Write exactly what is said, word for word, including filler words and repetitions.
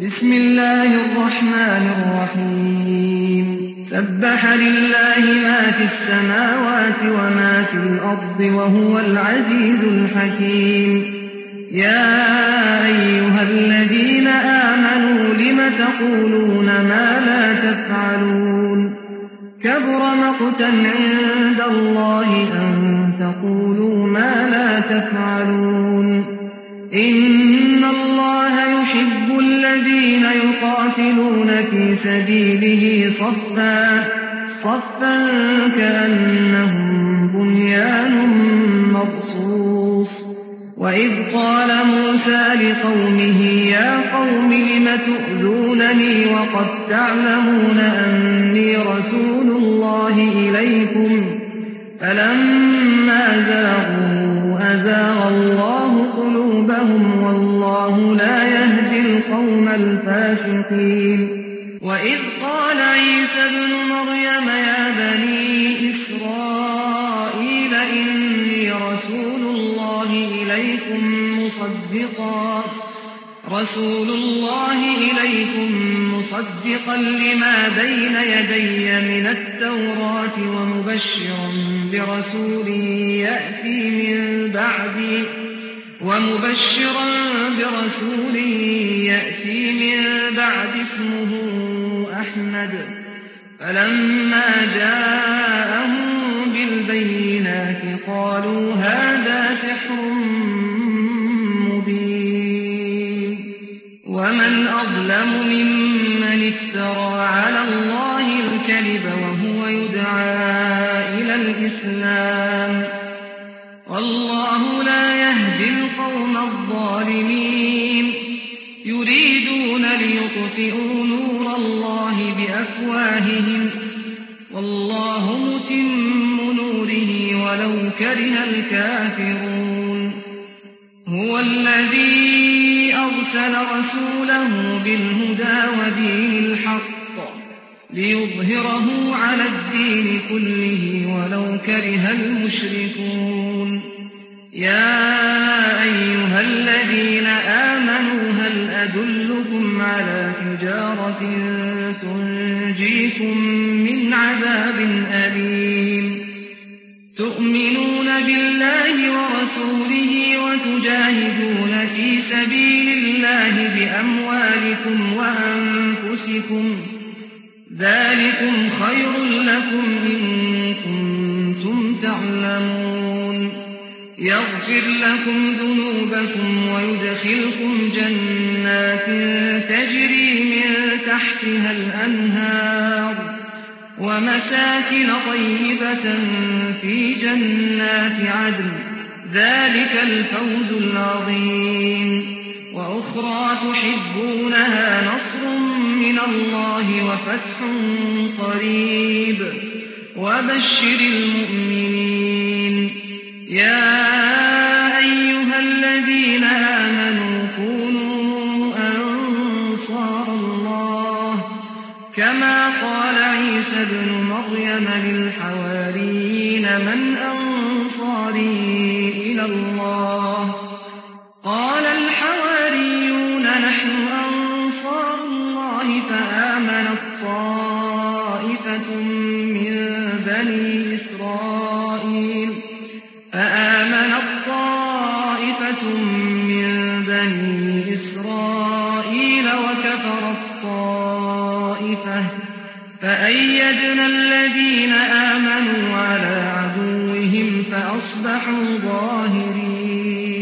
بسم الله الرحمن الرحيم سبح لله ما في السماوات وما في الأرض وهو العزيز الحكيم يا أيها الذين آمنوا لم تقولون ما لا تفعلون كبر مقتا عند الله أن تقولوا ما لا تفعلون إن الله يحب الذين يقاتلون في سبيله صفا صفا كأنهم بنيان مرصوص وإذ قال موسى لقومه يا قوم لم تؤذونني وقد تعلمون أني رسول الله إليكم فلما زاغوا أزاغ الله قلوبهم والله لا يهدي القوم الفاسقين وإذ قال عيسى ابن مريم يا بني إسرائيل إني رسول الله إليكم مصدقا رسول الله إليكم مصدقا لما بين يدي من التوراة ومبشرا برسول يأتي من بعدي ومبشرا برسول يأتي من بعد اسمه أحمد فلما جاءهم بالبينات قالوا هذا سحر مبين ومن أظلم ممن افترى على الله الكذب وهو يدعى إلى الإسلام والله لا يهدي القوم الظالمين يريدون ليطفئوا نور الله بأفواههم والله متم نوره ولو كره الكافرون هو الذي أرسل رسوله بالهدى ودين الحق ليظهره على الدين كله ولو كره المشركون يا أيها الذين آمنوا هل أدلكم على تجارة تنجيكم من عذاب أليم تؤمنون بالله ورسوله وتجاهدون في سبيل الله بأموالكم وأنفسكم ذلكم خير لكم إن كنتم تعلمون يغفر لكم ذنوبكم ويدخلكم جنات تجري من تحتها الأنهار ومساكن طيبة في جنات عدن ذلك الفوز العظيم وأخرى تحبونها نصر من الله وفتح قريب وبشر المؤمنين يا أيها الذين آمنوا كونوا أنصار الله كما قال عيسى ابن مريم للحواريين من أنصاري إلى الله قال الحواريون نحن أنصار الله فآمنت طائفة من بني إسرائيل فآمنت طائفة من بني إسرائيل وكفرت طائفة فأيدنا الذين آمنوا على عدوهم فأصبحوا ظاهرين